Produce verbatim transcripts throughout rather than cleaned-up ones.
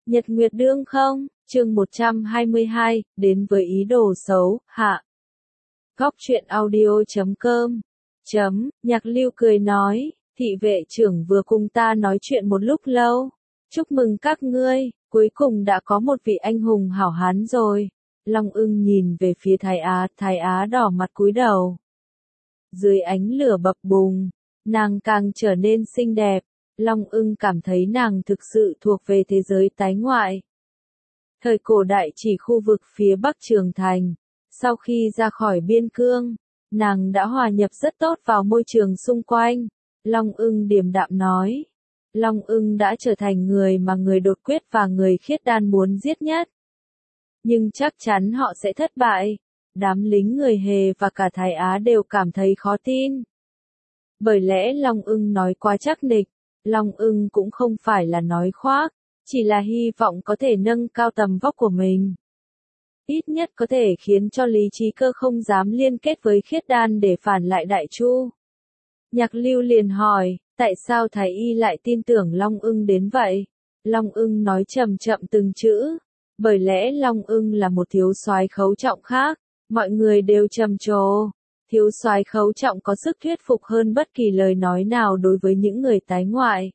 Nhật Nguyệt Đương không, chương một trăm hai mươi hai, đến với ý đồ xấu, hạ. Góc truyện audio chấm com, chấm, Nhạc Lưu cười nói, thị vệ trưởng vừa cùng ta nói chuyện một lúc lâu. Chúc mừng các ngươi, cuối cùng đã có một vị anh hùng hảo hán rồi. Long Ưng nhìn về phía Thái Á, Thái Á đỏ mặt cúi đầu. Dưới ánh lửa bập bùng, nàng càng trở nên xinh đẹp. Long Ưng cảm thấy nàng thực sự thuộc về thế giới tái ngoại. Thời cổ đại chỉ khu vực phía Bắc Trường Thành, sau khi ra khỏi biên cương, nàng đã hòa nhập rất tốt vào môi trường xung quanh. Long Ưng điềm đạm nói, Long Ưng đã trở thành người mà người đột quyết và người khiết đan muốn giết nhất. Nhưng chắc chắn họ sẽ thất bại. Đám lính người Hề và cả Thái Á đều cảm thấy khó tin. Bởi lẽ Long Ưng nói quá chắc nịch. Long Ưng cũng không phải là nói khoác, chỉ là hy vọng có thể nâng cao tầm vóc của mình. Ít nhất có thể khiến cho Lý Trí Cơ không dám liên kết với khiết đan để phản lại Đại Chu. Nhạc Lưu liền hỏi, tại sao Thái Y lại tin tưởng Long Ưng đến vậy? Long Ưng nói chậm chậm từng chữ, bởi lẽ Long Ưng là một thiếu soái khấu trọng khác, mọi người đều trầm trồ. Thiếu soái khấu trọng có sức thuyết phục hơn bất kỳ lời nói nào đối với những người tái ngoại.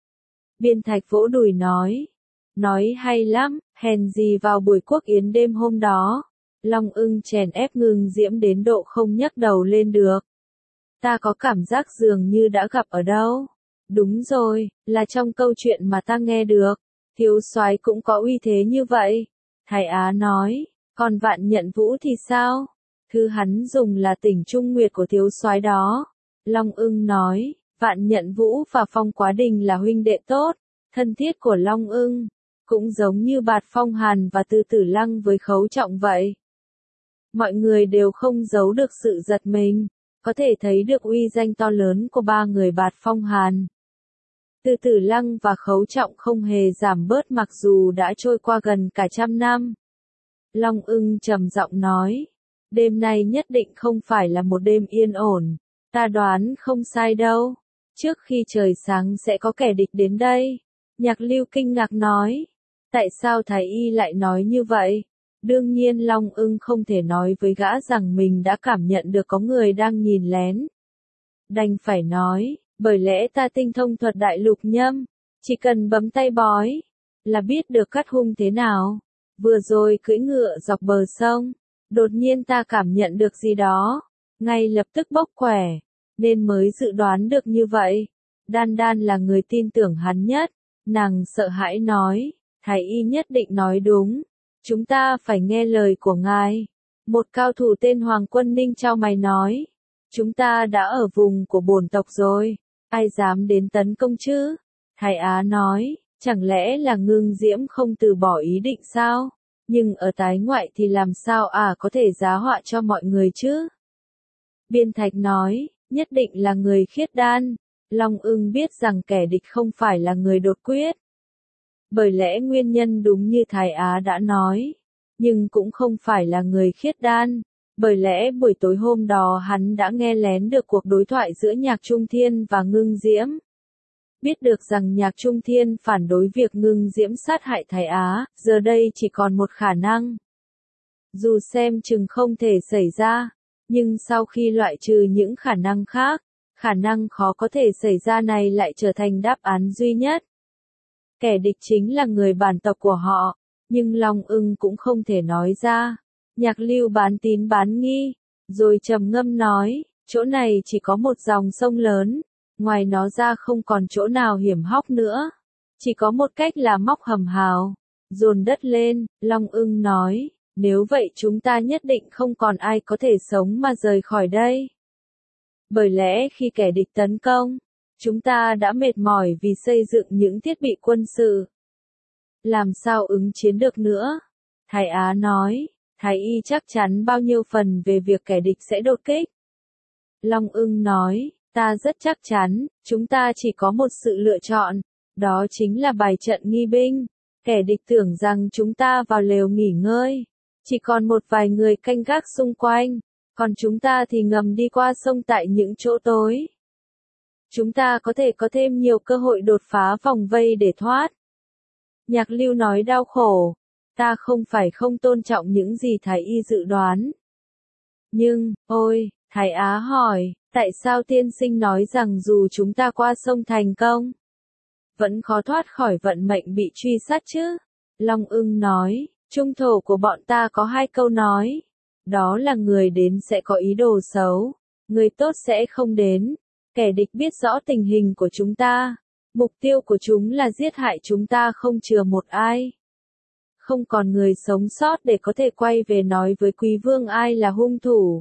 Biên Thạch vỗ đùi nói, nói hay lắm, hèn gì vào buổi quốc yến đêm hôm đó. Long Ưng chèn ép Ngưng Diễm đến độ không nhấc đầu lên được. Ta có cảm giác dường như đã gặp ở đâu. Đúng rồi, là trong câu chuyện mà ta nghe được. Thiếu soái cũng có uy thế như vậy. Thái Á nói, còn Vạn Nhận Vũ thì sao? Thứ hắn dùng là tỉnh Trung Nguyệt của thiếu soái đó. Long Ưng nói, Vạn Nhận Vũ và Phong Quá Đình là huynh đệ tốt, thân thiết của Long Ưng, cũng giống như Bạt Phong Hàn và Từ Tử Lăng với Khấu Trọng vậy. Mọi người đều không giấu được sự giật mình, có thể thấy được uy danh to lớn của ba người Bạt Phong Hàn. Từ Tử Lăng và Khấu Trọng không hề giảm bớt mặc dù đã trôi qua gần cả trăm năm. Long Ưng trầm giọng nói, đêm nay nhất định không phải là một đêm yên ổn, ta đoán không sai đâu. Trước khi trời sáng sẽ có kẻ địch đến đây. Nhạc Lưu kinh ngạc nói, tại sao Thái Y lại nói như vậy? Đương nhiên Long Ưng không thể nói với gã rằng mình đã cảm nhận được có người đang nhìn lén. Đành phải nói, bởi lẽ ta tinh thông thuật đại lục nhâm, chỉ cần bấm tay bói, là biết được cắt hung thế nào. Vừa rồi cưỡi ngựa dọc bờ sông, đột nhiên ta cảm nhận được gì đó, ngay lập tức bốc quẻ, nên mới dự đoán được như vậy. Đan Đan là người tin tưởng hắn nhất, nàng sợ hãi nói, Thái Y nhất định nói đúng, chúng ta phải nghe lời của ngài. Một cao thủ tên Hoàng Quân Ninh chau mày nói, chúng ta đã ở vùng của bổn tộc rồi, ai dám đến tấn công chứ? Thái Á nói, chẳng lẽ là Ngưng Diễm không từ bỏ ý định sao? Nhưng ở tái ngoại thì làm sao à có thể giá họa cho mọi người chứ? Biên Thạch nói, nhất định là người khiết đan. Long Ưng biết rằng kẻ địch không phải là người đột quyết. Bởi lẽ nguyên nhân đúng như Thái Á đã nói, nhưng cũng không phải là người khiết đan. Bởi lẽ buổi tối hôm đó hắn đã nghe lén được cuộc đối thoại giữa Nhạc Trung Thiên và Ngưng Diễm. Biết được rằng Nhạc Trung Thiên phản đối việc Ngưng Diễm sát hại Thái Á, giờ đây chỉ còn một khả năng. Dù xem chừng không thể xảy ra, nhưng sau khi loại trừ những khả năng khác, khả năng khó có thể xảy ra này lại trở thành đáp án duy nhất. Kẻ địch chính là người bản tộc của họ, nhưng Long Ưng cũng không thể nói ra. Nhạc Lưu bán tín bán nghi, rồi trầm ngâm nói, chỗ này chỉ có một dòng sông lớn, ngoài nó ra không còn chỗ nào hiểm hóc nữa. Chỉ có một cách là móc hầm hào, dồn đất lên. Long Ưng nói, nếu vậy chúng ta nhất định không còn ai có thể sống mà rời khỏi đây. Bởi lẽ khi kẻ địch tấn công, chúng ta đã mệt mỏi vì xây dựng những thiết bị quân sự. Làm sao ứng chiến được nữa? Thái Á nói, Thái Y chắc chắn bao nhiêu phần về việc kẻ địch sẽ đột kích. Long Ưng nói, ta rất chắc chắn, chúng ta chỉ có một sự lựa chọn, đó chính là bày trận nghi binh. Kẻ địch tưởng rằng chúng ta vào lều nghỉ ngơi, chỉ còn một vài người canh gác xung quanh, còn chúng ta thì ngầm đi qua sông tại những chỗ tối. Chúng ta có thể có thêm nhiều cơ hội đột phá vòng vây để thoát. Nhạc Lưu nói đau khổ. Ta không phải không tôn trọng những gì Thái Y dự đoán. Nhưng, ôi, Thái Á hỏi, tại sao tiên sinh nói rằng dù chúng ta qua sông thành công, vẫn khó thoát khỏi vận mệnh bị truy sát chứ? Long Ưng nói, trung thổ của bọn ta có hai câu nói. Đó là người đến sẽ có ý đồ xấu, người tốt sẽ không đến. Kẻ địch biết rõ tình hình của chúng ta. Mục tiêu của chúng là giết hại chúng ta không chừa một ai. Không còn người sống sót để có thể quay về nói với quý vương ai là hung thủ.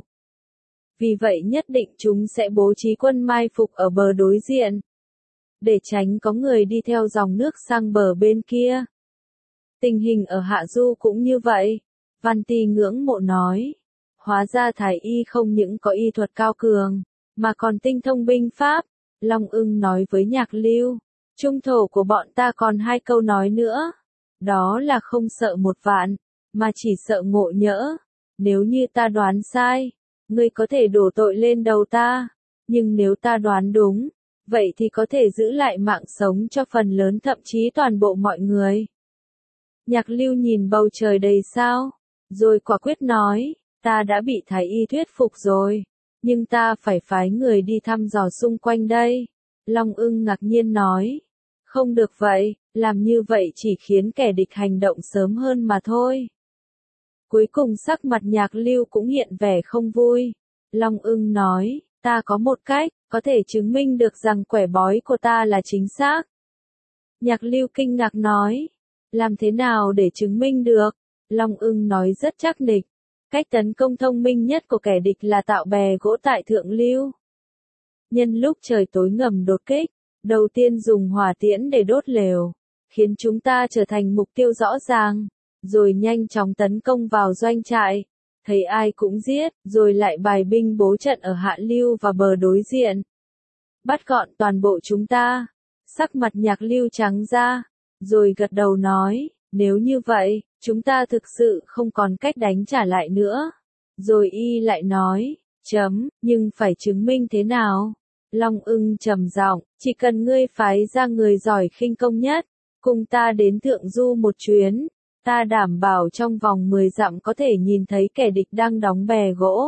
Vì vậy nhất định chúng sẽ bố trí quân mai phục ở bờ đối diện, để tránh có người đi theo dòng nước sang bờ bên kia. Tình hình ở Hạ Du cũng như vậy. Văn Ti ngưỡng mộ nói. Hóa ra Thái Y không những có y thuật cao cường, mà còn tinh thông binh pháp. Long Ưng nói với Nhạc Lưu. Trung thổ của bọn ta còn hai câu nói nữa. Đó là không sợ một vạn, mà chỉ sợ ngộ nhỡ. Nếu như ta đoán sai, ngươi có thể đổ tội lên đầu ta. Nhưng nếu ta đoán đúng, vậy thì có thể giữ lại mạng sống cho phần lớn thậm chí toàn bộ mọi người. Nhạc Lưu nhìn bầu trời đầy sao, rồi quả quyết nói, ta đã bị Thái Y thuyết phục rồi, nhưng ta phải phái người đi thăm dò xung quanh đây. Long Ưng ngạc nhiên nói, không được vậy, làm như vậy chỉ khiến kẻ địch hành động sớm hơn mà thôi. Cuối cùng sắc mặt Nhạc Lưu cũng hiện vẻ không vui. Long Ưng nói, ta có một cách, có thể chứng minh được rằng quẻ bói của ta là chính xác. Nhạc Lưu kinh ngạc nói, làm thế nào để chứng minh được? Long Ưng nói rất chắc nịch, cách tấn công thông minh nhất của kẻ địch là tạo bè gỗ tại Thượng Lưu. Nhân lúc trời tối ngầm đột kích, đầu tiên dùng hỏa tiễn để đốt lều, khiến chúng ta trở thành mục tiêu rõ ràng, rồi nhanh chóng tấn công vào doanh trại, thấy ai cũng giết, rồi lại bài binh bố trận ở Hạ Lưu và bờ đối diện. Bắt gọn toàn bộ chúng ta. Sắc mặt Nhạc Lưu trắng ra, rồi gật đầu nói, nếu như vậy, chúng ta thực sự không còn cách đánh trả lại nữa. Rồi y lại nói, chấm, nhưng phải chứng minh thế nào? Long Ưng trầm giọng, chỉ cần ngươi phái ra người giỏi khinh công nhất, cùng ta đến Thượng Du một chuyến, ta đảm bảo trong vòng mười dặm có thể nhìn thấy kẻ địch đang đóng bè gỗ.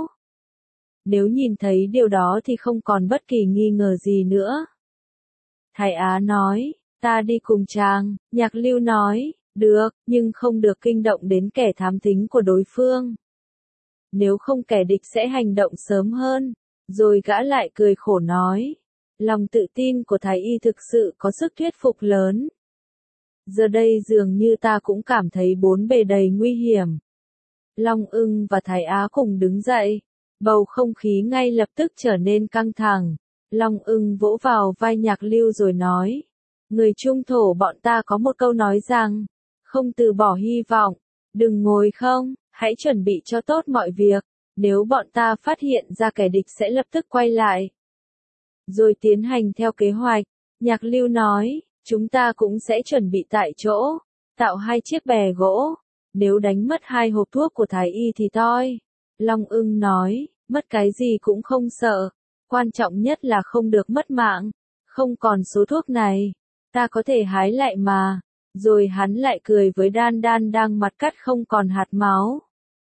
Nếu nhìn thấy điều đó thì không còn bất kỳ nghi ngờ gì nữa. Thái Á nói, ta đi cùng chàng. Nhạc Lưu nói, được, nhưng không được kinh động đến kẻ thám thính của đối phương. Nếu không kẻ địch sẽ hành động sớm hơn. Rồi gã lại cười khổ nói, lòng tự tin của Thái Y thực sự có sức thuyết phục lớn. Giờ đây dường như ta cũng cảm thấy bốn bề đầy nguy hiểm. Long Ưng và Thái Á cùng đứng dậy. Bầu không khí ngay lập tức trở nên căng thẳng. Long Ưng vỗ vào vai Nhạc Lưu rồi nói, người trung thổ bọn ta có một câu nói rằng, không từ bỏ hy vọng, đừng ngồi không, hãy chuẩn bị cho tốt mọi việc, nếu bọn ta phát hiện ra kẻ địch sẽ lập tức quay lại. Rồi tiến hành theo kế hoạch. Nhạc Lưu nói, chúng ta cũng sẽ chuẩn bị tại chỗ, tạo hai chiếc bè gỗ, nếu đánh mất hai hộp thuốc của Thái Y thì toi. Long Ưng nói, mất cái gì cũng không sợ, quan trọng nhất là không được mất mạng, không còn số thuốc này, ta có thể hái lại mà. Rồi hắn lại cười với Đan Đan đang mặt cắt không còn hạt máu.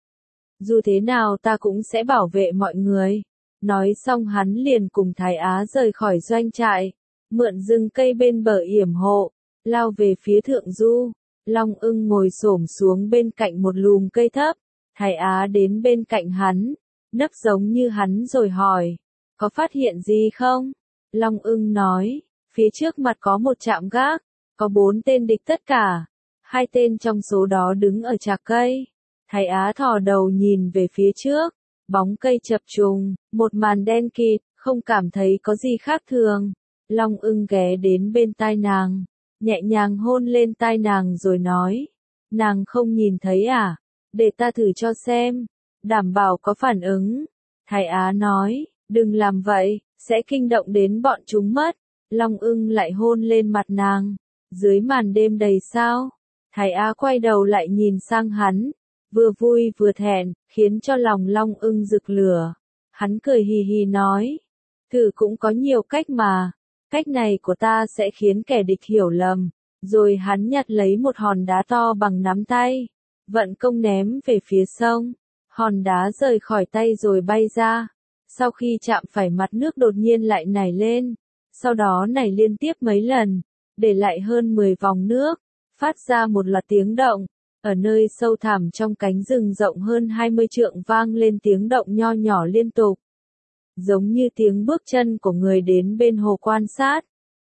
Dù thế nào ta cũng sẽ bảo vệ mọi người. Nói xong hắn liền cùng Thái Á rời khỏi doanh trại, mượn rừng cây bên bờ yểm hộ, lao về phía Thượng Du. Long Ưng ngồi xổm xuống bên cạnh một lùm cây thấp, Thái Á đến bên cạnh hắn, nấp giống như hắn rồi hỏi, có phát hiện gì không? Long Ưng nói, phía trước mặt có một trạm gác, có bốn tên địch tất cả, hai tên trong số đó đứng ở chạc cây. Thái Á thò đầu nhìn về phía trước, bóng cây chập trùng, một màn đen kịt, không cảm thấy có gì khác thường. Long Ưng ghé đến bên tai nàng, nhẹ nhàng hôn lên tai nàng rồi nói, nàng không nhìn thấy à? Để ta thử cho xem, đảm bảo có phản ứng. Thái Á nói, đừng làm vậy, sẽ kinh động đến bọn chúng mất. Long Ưng lại hôn lên mặt nàng, dưới màn đêm đầy sao. Thái Á quay đầu lại nhìn sang hắn, vừa vui vừa thẹn, khiến cho lòng Long Ưng rực lửa. Hắn cười hì hì nói, thử cũng có nhiều cách mà, cách này của ta sẽ khiến kẻ địch hiểu lầm, Rồi hắn nhặt lấy một hòn đá to bằng nắm tay, vận công ném về phía sông. Hòn đá rời khỏi tay rồi bay ra. Sau khi chạm phải mặt nước đột nhiên lại nảy lên. Sau đó nảy liên tiếp mấy lần, để lại hơn mười vòng nước, phát ra một loạt tiếng động. Ở nơi sâu thẳm trong cánh rừng rộng hơn hai mươi trượng vang lên tiếng động nho nhỏ liên tục. Giống như tiếng bước chân của người đến bên hồ quan sát.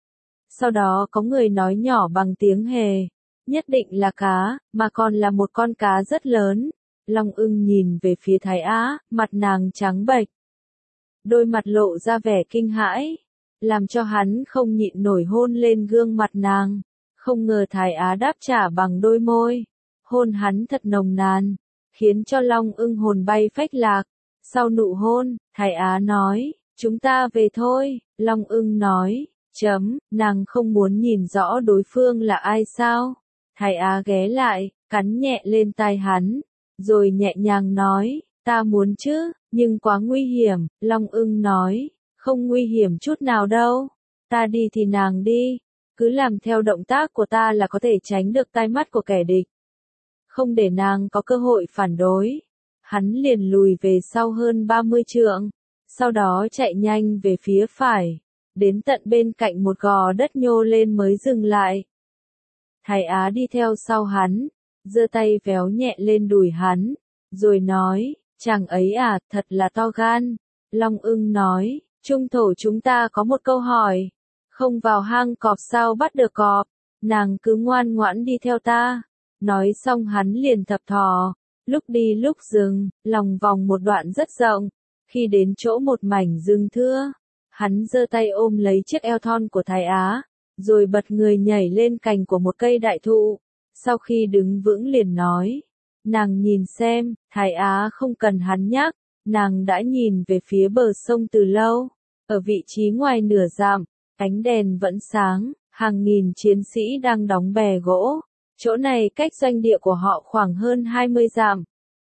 Sau đó có người nói nhỏ bằng tiếng hề. Nhất định là cá, mà còn là một con cá rất lớn. Long ưng nhìn về phía Thái Á, mặt nàng trắng bệch. Đôi mặt lộ ra vẻ kinh hãi, làm cho hắn không nhịn nổi hôn lên gương mặt nàng. Không ngờ Thái Á đáp trả bằng đôi môi. Hôn hắn thật nồng nàn, khiến cho Long ưng hồn bay phách lạc. Sau nụ hôn, Thái Á nói, chúng ta về thôi. Long ưng nói, chấm, nàng không muốn nhìn rõ đối phương là ai sao? Thái Á ghé lại, cắn nhẹ lên tai hắn, rồi nhẹ nhàng nói, ta muốn chứ, nhưng quá nguy hiểm. Long ưng nói, không nguy hiểm chút nào đâu, ta đi thì nàng đi, cứ làm theo động tác của ta là có thể tránh được tai mắt của kẻ địch. Không để nàng có cơ hội phản đối. Hắn liền lùi về sau hơn ba mươi trượng, sau đó chạy nhanh về phía phải, đến tận bên cạnh một gò đất nhô lên mới dừng lại. Thái Á đi theo sau hắn, giơ tay véo nhẹ lên đùi hắn, rồi nói, chàng ấy à, thật là to gan. Long ưng nói, trung thổ chúng ta có một câu hỏi, không vào hang cọp sao bắt được cọp, nàng cứ ngoan ngoãn đi theo ta. Nói xong hắn liền thập thò, lúc đi lúc dừng, lòng vòng một đoạn rất rộng. Khi đến chỗ một mảnh rừng thưa, hắn giơ tay ôm lấy chiếc eo thon của Thái Á, rồi bật người nhảy lên cành của một cây đại thụ. Sau khi đứng vững liền nói, nàng nhìn xem. Thái Á không cần hắn nhắc, nàng đã nhìn về phía bờ sông từ lâu. Ở vị trí ngoài nửa dặm, ánh đèn vẫn sáng, hàng nghìn chiến sĩ đang đóng bè gỗ. Chỗ này cách doanh địa của họ khoảng hơn hai mươi dặm.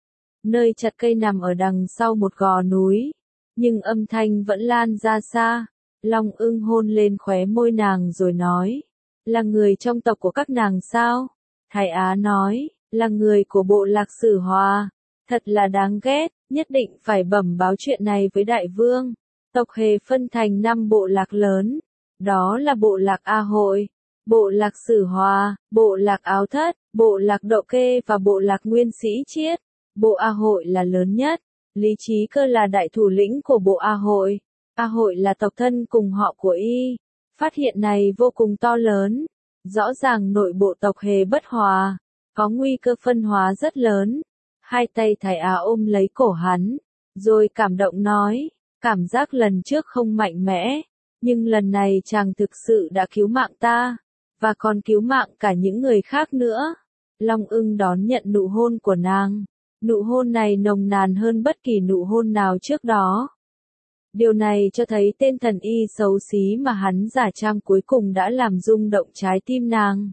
Nơi chặt cây nằm ở đằng sau một gò núi, nhưng âm thanh vẫn lan ra xa. Long ưng hôn lên khóe môi nàng rồi nói, là người trong tộc của các nàng sao? Thái Á nói, là người của bộ lạc Sử Hòa. Thật là đáng ghét, nhất định phải bẩm báo chuyện này với đại vương. Tộc Hề phân thành năm bộ lạc lớn, đó là bộ lạc A Hội, bộ lạc Sử Hòa, bộ lạc Áo Thất, bộ lạc Đậu Kê và bộ lạc Nguyên Sĩ Chiết. Bộ A Hội là lớn nhất, Lý Trí Cơ là đại thủ lĩnh của bộ A Hội. A Hội là tộc thân cùng họ của y. Phát hiện này vô cùng to lớn. Rõ ràng nội bộ tộc Hề bất hòa, có nguy cơ phân hóa rất lớn. Hai tay Thái Á ôm lấy cổ hắn, rồi cảm động nói, cảm giác lần trước không mạnh mẽ, nhưng lần này chàng thực sự đã cứu mạng ta, và còn cứu mạng cả những người khác nữa. Long ưng đón nhận nụ hôn của nàng. Nụ hôn này nồng nàn hơn bất kỳ nụ hôn nào trước đó. Điều này cho thấy tên thần y xấu xí mà hắn giả trang cuối cùng đã làm rung động trái tim nàng.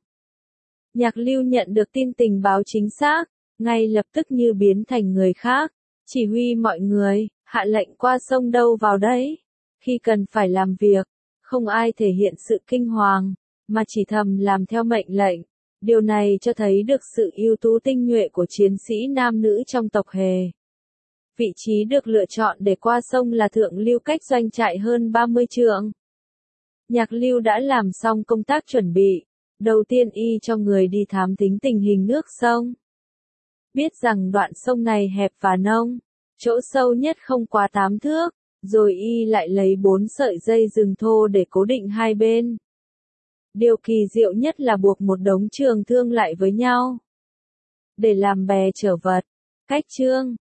Nhạc Lưu nhận được tin tình báo chính xác, ngay lập tức như biến thành người khác, chỉ huy mọi người, hạ lệnh qua sông đâu vào đấy. Khi cần phải làm việc, không ai thể hiện sự kinh hoàng, mà chỉ thầm làm theo mệnh lệnh. Điều này cho thấy được sự ưu tú tinh nhuệ của chiến sĩ nam nữ trong tộc Hề. Vị trí được lựa chọn để qua sông là Thượng Lưu cách doanh trại hơn ba mươi trượng. Nhạc Lưu đã làm xong công tác chuẩn bị. Đầu tiên y cho người đi thám thính tình hình nước sông. Biết rằng đoạn sông này hẹp và nông, chỗ sâu nhất không quá tám thước, rồi y lại lấy bốn sợi dây rừng thô để cố định hai bên. Điều kỳ diệu nhất là buộc một đống trường thương lại với nhau, để làm bè chở vật. Cách chương